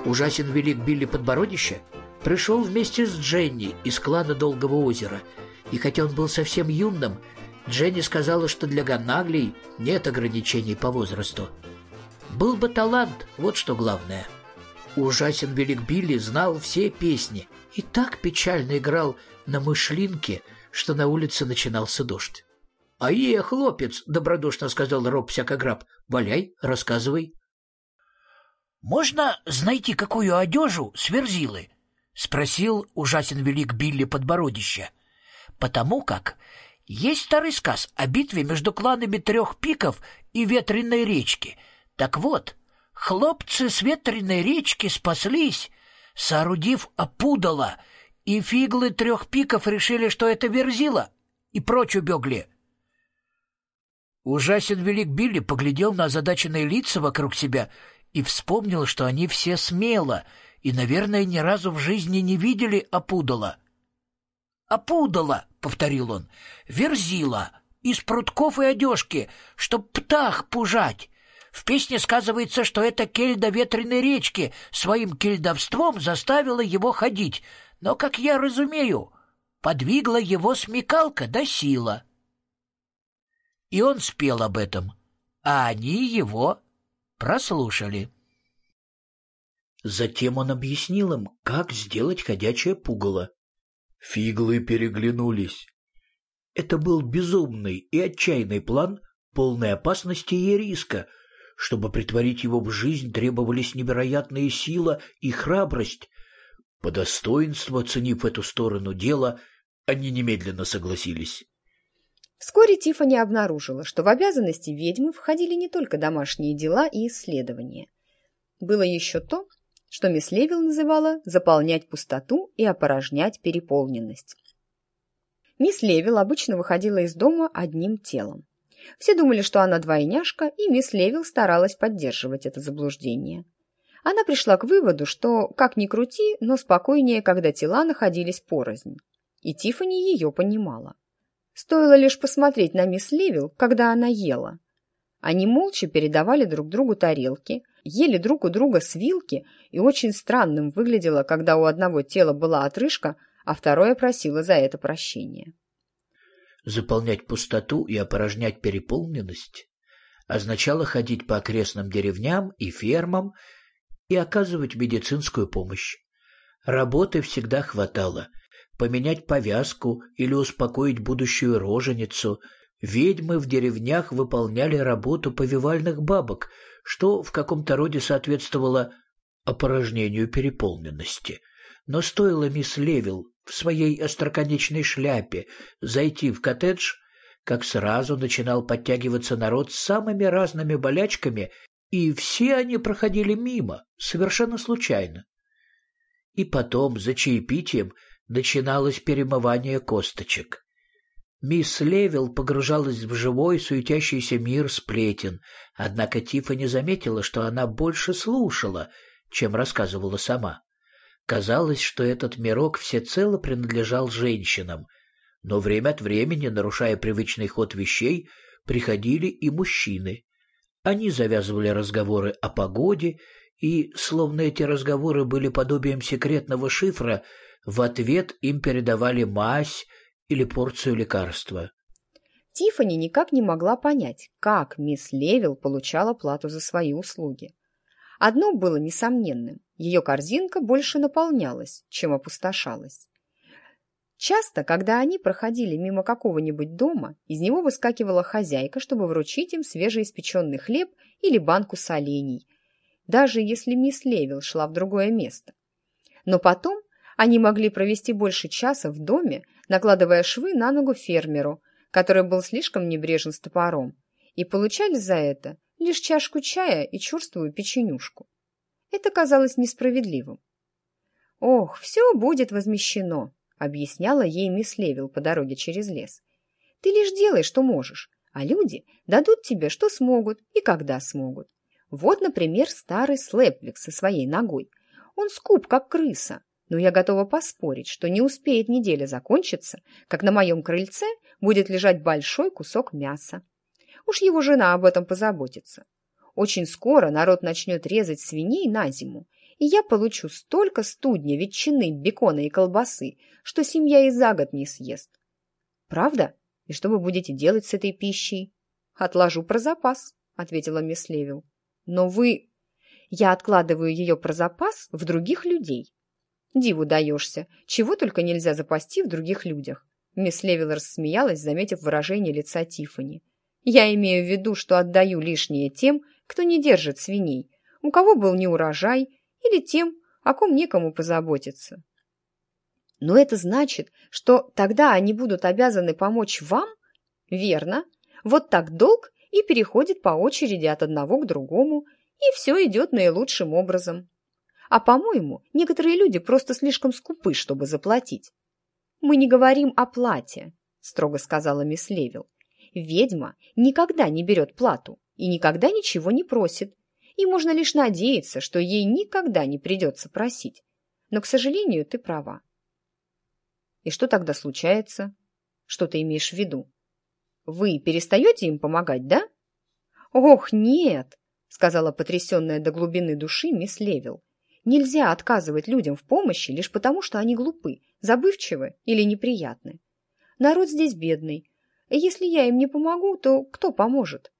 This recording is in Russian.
ужасен велик Билли Подбородище, пришел вместе с Дженни из клана Долгого озера. И хотя он был совсем юным, Дженни сказала, что для Ганнаглей нет ограничений по возрасту. Был бы талант, вот что главное. Ужасен велик Билли знал все песни и так печально играл на мышлинке, что на улице начинался дождь. — хлопец, — добродушно сказал Роб Всякограб, — валяй, рассказывай. — Можно знайти какую одежу с Верзилы? — спросил ужасен велик Билли Подбородище. — Потому как есть старый сказ о битве между кланами Трех Пиков и Ветреной речки. Так вот, хлопцы с Ветреной речки спаслись, соорудив опудало, и фиглы Трех Пиков решили, что это Верзила, и прочь убегли. Ужасен велик Билли поглядел на озадаченные лица вокруг себя и вспомнил, что они все смело и, наверное, ни разу в жизни не видели опудала. «Опудала», — повторил он, — «Верзила, из прутков и одежки, чтоб птах пужать. В песне сказывается, что эта кельда Ветреной речки своим кельдовством заставила его ходить, но, как я разумею, подвигла его смекалка да сила». И он спел об этом, а они его прослушали. Затем он объяснил им, как сделать ходячее пугало. Фиглы переглянулись. Это был безумный и отчаянный план, полный опасности и риска. Чтобы притворить его в жизнь, требовались невероятная сила и храбрость. По достоинству оценив эту сторону дела, они немедленно согласились. Вскоре Тиффани обнаружила, что в обязанности ведьмы входили не только домашние дела и исследования. Было еще то, что мисс Левил называла «заполнять пустоту и опорожнять переполненность». Мисс Левил обычно выходила из дома одним телом. Все думали, что она двойняшка, и мисс Левил старалась поддерживать это заблуждение. Она пришла к выводу, что, как ни крути, но спокойнее, когда тела находились порознь. И Тиффани ее понимала. Стоило лишь посмотреть на мисс Левил, когда она ела. Они молча передавали друг другу тарелки, ели друг у друга с вилки, и очень странным выглядело, когда у одного тела была отрыжка, а второе просило за это прощения. Заполнять пустоту и опорожнять переполненность означало ходить по окрестным деревням и фермам и оказывать медицинскую помощь. Работы всегда хватало. Поменять повязку или успокоить будущую роженицу. Ведьмы в деревнях выполняли работу повивальных бабок, что в каком-то роде соответствовало опорожнению переполненности. Но стоило мисс Левил в своей остроконечной шляпе зайти в коттедж, как сразу начинал подтягиваться народ с самыми разными болячками, и все они проходили мимо, совершенно случайно. И потом, за чаепитием, начиналось перемывание косточек. Мисс Левил погружалась в живой, суетящийся мир сплетен, однако Тиффани заметила, что она больше слушала, чем рассказывала сама. Казалось, что этот мирок всецело принадлежал женщинам, но время от времени, нарушая привычный ход вещей, приходили и мужчины. Они завязывали разговоры о погоде, и, словно эти разговоры были подобием секретного шифра, в ответ им передавали мазь или порцию лекарства. Тиффани никак не могла понять, как мисс Левил получала плату за свои услуги. Одно было несомненным – ее корзинка больше наполнялась, чем опустошалась. Часто, когда они проходили мимо какого-нибудь дома, из него выскакивала хозяйка, чтобы вручить им свежеиспеченный хлеб или банку солений, даже если мисс Левил шла в другое место. Но потом они могли провести больше часа в доме, накладывая швы на ногу фермеру, который был слишком небрежен с топором, и получали за это лишь чашку чая и черствую печенюшку. Это казалось несправедливым. «Ох, все будет возмещено», — объясняла ей мисс Левил по дороге через лес. «Ты лишь делай, что можешь, а люди дадут тебе, что смогут и когда смогут. Вот, например, старый Слэпвик со своей ногой. Он скуп, как крыса. Но я готова поспорить, что не успеет неделя закончиться, как на моем крыльце будет лежать большой кусок мяса. Уж его жена об этом позаботится. Очень скоро народ начнет резать свиней на зиму, и я получу столько студня, ветчины, бекона и колбасы, что семья и за год не съест. Правда? И что вы будете делать с этой пищей? Отложу про запас, ответила мисс Левил. Но вы... Я откладываю ее про запас в других людей. Диву даешься, чего только нельзя запасти в других людях. Мисс Левил рассмеялась, заметив выражение лица Тиффани. Я имею в виду, что отдаю лишнее тем, кто не держит свиней, у кого был неурожай, или тем, о ком некому позаботиться. Но это значит, что тогда они будут обязаны помочь вам? Верно. Вот так долг и переходит по очереди от одного к другому, и все идет наилучшим образом. А, по-моему, некоторые люди просто слишком скупы, чтобы заплатить. Мы не говорим о плате, строго сказала мисс Левил. Ведьма никогда не берет плату и никогда ничего не просит, и можно лишь надеяться, что ей никогда не придется просить. Но, к сожалению, ты права. И что тогда случается? Что ты имеешь в виду? Вы перестаете им помогать, да? Ох, нет, сказала потрясенная до глубины души мисс Левил. Нельзя отказывать людям в помощи лишь потому, что они глупы, забывчивы или неприятны. Народ здесь бедный. Если я им не помогу, то кто поможет?